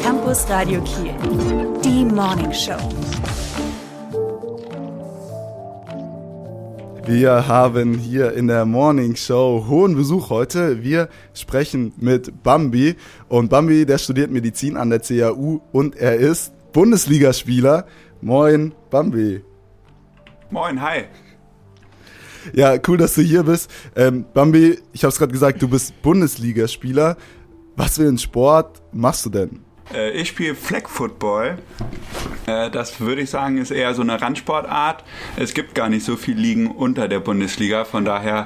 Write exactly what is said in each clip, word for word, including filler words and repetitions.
Campus Radio Kiel, die Morning Show. Wir haben hier in der Morning Show hohen Besuch heute. Wir sprechen mit Bambi und Bambi, der studiert Medizin an der C A U und er ist Bundesligaspieler. Moin, Bambi. Moin, hi. Ja, cool, dass du hier bist. Ähm, Bambi, ich habe es gerade gesagt, du bist Bundesligaspieler. Was für einen Sport machst du denn? Äh, ich spiele Flag Football. Äh, das würde ich sagen, ist eher so eine Randsportart. Es gibt gar nicht so viele Ligen unter der Bundesliga, von daher,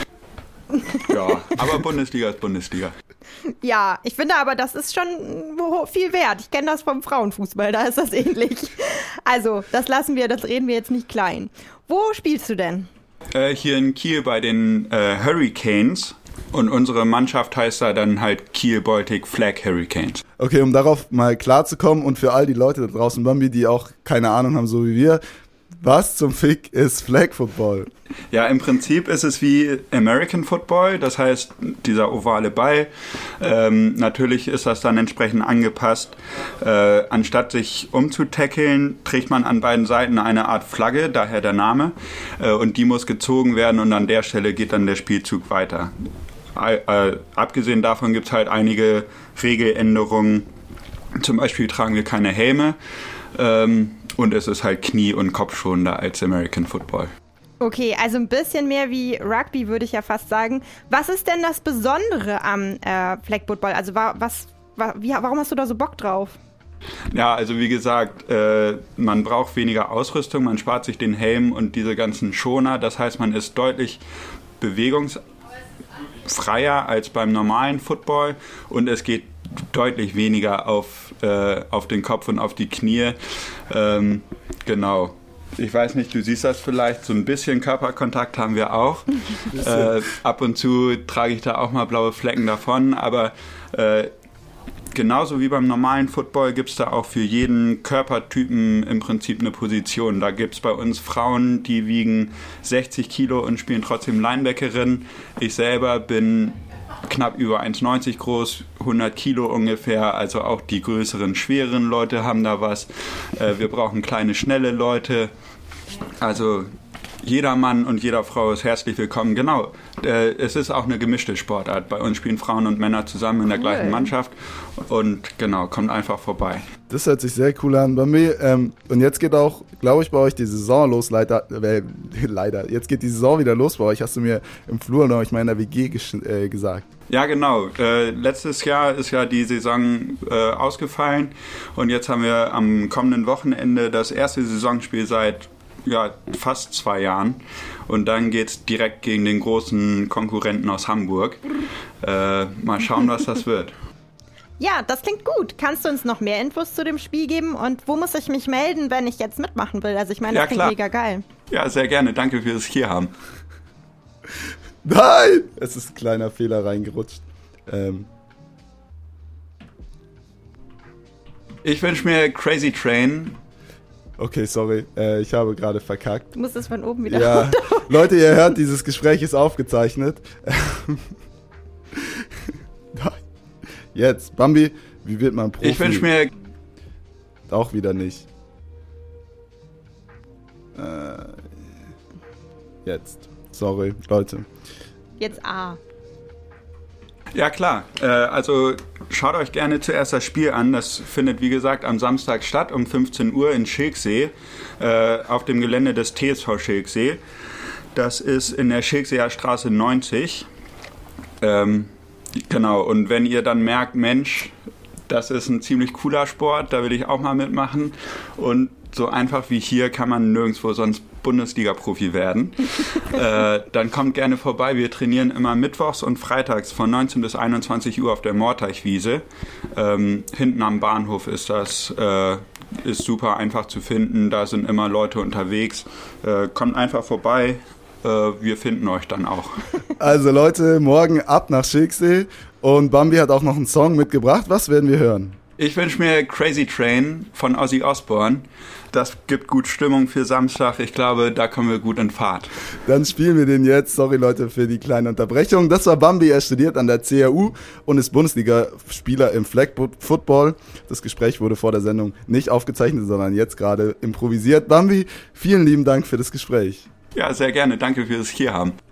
ja, aber Bundesliga ist Bundesliga. Ja, ich finde aber, das ist schon viel wert. Ich kenne das vom Frauenfußball, da ist das ähnlich. Also, das lassen wir, das reden wir jetzt nicht klein. Wo spielst du denn? Äh, hier in Kiel bei den äh, Hurricanes. Und unsere Mannschaft heißt da dann halt Kiel Baltic Flag Hurricanes. Okay, um darauf mal klar zu kommen und für all die Leute da draußen, Bambi, die auch keine Ahnung haben, so wie wir, was zum Fick ist Flag Football? Ja, im Prinzip ist es wie American Football, das heißt dieser ovale Ball. Ähm, natürlich ist das dann entsprechend angepasst. Äh, anstatt sich umzutackeln, trägt man an beiden Seiten eine Art Flagge, daher der Name. Äh, und die muss gezogen werden und an der Stelle geht dann der Spielzug weiter. Äh, abgesehen davon gibt es halt einige Regeländerungen. Zum Beispiel tragen wir keine Helme ähm, und es ist halt knie- und kopfschonender als American Football. Okay, also ein bisschen mehr wie Rugby, würde ich ja fast sagen. Was ist denn das Besondere am äh, Flag Football? Also wa- was, wa- wie, warum hast du da so Bock drauf? Ja, also wie gesagt, äh, man braucht weniger Ausrüstung, man spart sich den Helm und diese ganzen Schoner. Das heißt, man ist deutlich bewegungs freier als beim normalen Football und es geht deutlich weniger auf, äh, auf den Kopf und auf die Knie. Ähm, genau. Ich weiß nicht, du siehst das vielleicht, so ein bisschen Körperkontakt haben wir auch. äh, ab und zu trage ich da auch mal blaue Flecken davon, aber äh, genauso wie beim normalen Football gibt es da auch für jeden Körpertypen im Prinzip eine Position. Da gibt es bei uns Frauen, die wiegen sechzig Kilo und spielen trotzdem Linebackerin. Ich selber bin knapp über eins Komma neunzig groß, hundert Kilo ungefähr. Also auch die größeren, schwereren Leute haben da was. Äh, wir brauchen kleine, schnelle Leute. Also jeder Mann und jeder Frau ist herzlich willkommen. Genau, äh, es ist auch eine gemischte Sportart. Bei uns spielen Frauen und Männer zusammen in der gleichen Mannschaft. Und genau, kommt einfach vorbei. Das hört sich sehr cool an. Bei mir, ähm, und jetzt geht auch, glaube ich, bei euch die Saison los. Leider, äh, leider, jetzt geht die Saison wieder los bei euch. Hast du mir im Flur noch, ich meine, in der W G gesch- äh, gesagt. Ja, genau. Äh, letztes Jahr ist ja die Saison äh, ausgefallen. Und jetzt haben wir am kommenden Wochenende das erste Saisonspiel seit ja, fast zwei Jahren. Und dann geht's direkt gegen den großen Konkurrenten aus Hamburg. Äh, mal schauen, was das wird. Ja, das klingt gut. Kannst du uns noch mehr Infos zu dem Spiel geben? Und wo muss ich mich melden, wenn ich jetzt mitmachen will? Also ich meine, das ja, klingt klar. Mega geil. Ja, sehr gerne. Danke fürs hier haben. Nein! Es ist ein kleiner Fehler reingerutscht. Ähm. Ich wünsche mir Crazy Train. Okay, sorry, äh, ich habe gerade verkackt. Du musst es von oben wieder Ja, runter. Leute, ihr hört, dieses Gespräch ist aufgezeichnet. Jetzt, Bambi, wie wird man Profi? Ich wünsche mir... Auch wieder nicht. Äh, jetzt, sorry, Leute. Jetzt A. Ja klar, äh, also schaut euch gerne zuerst das Spiel an. Das findet wie gesagt am Samstag statt um fünfzehn Uhr in Schilksee äh, auf dem Gelände des T S V Schilksee. Das ist in der Schilkseer Straße neunzig. Ähm, genau, und wenn ihr dann merkt, Mensch, das ist ein ziemlich cooler Sport, da will ich auch mal mitmachen und so einfach wie hier kann man nirgendwo sonst Bundesliga-Profi werden. äh, dann kommt gerne vorbei. Wir trainieren immer mittwochs und freitags von neunzehn bis einundzwanzig Uhr auf der Moorteichwiese. Ähm, hinten am Bahnhof ist das äh, ist super einfach zu finden. Da sind immer Leute unterwegs. Äh, kommt einfach vorbei. Äh, wir finden euch dann auch. Also Leute, morgen ab nach Schilksee. Und Bambi hat auch noch einen Song mitgebracht. Was werden wir hören? Ich wünsche mir Crazy Train von Ozzy Osbourne. Das gibt gut Stimmung für Samstag. Ich glaube, da kommen wir gut in Fahrt. Dann spielen wir den jetzt. Sorry Leute für die kleine Unterbrechung. Das war Bambi. Er studiert an der C R U und ist Bundesliga-Spieler im Flag Football. Das Gespräch wurde vor der Sendung nicht aufgezeichnet, sondern jetzt gerade improvisiert. Bambi, vielen lieben Dank für das Gespräch. Ja, sehr gerne. Danke fürs Hier haben.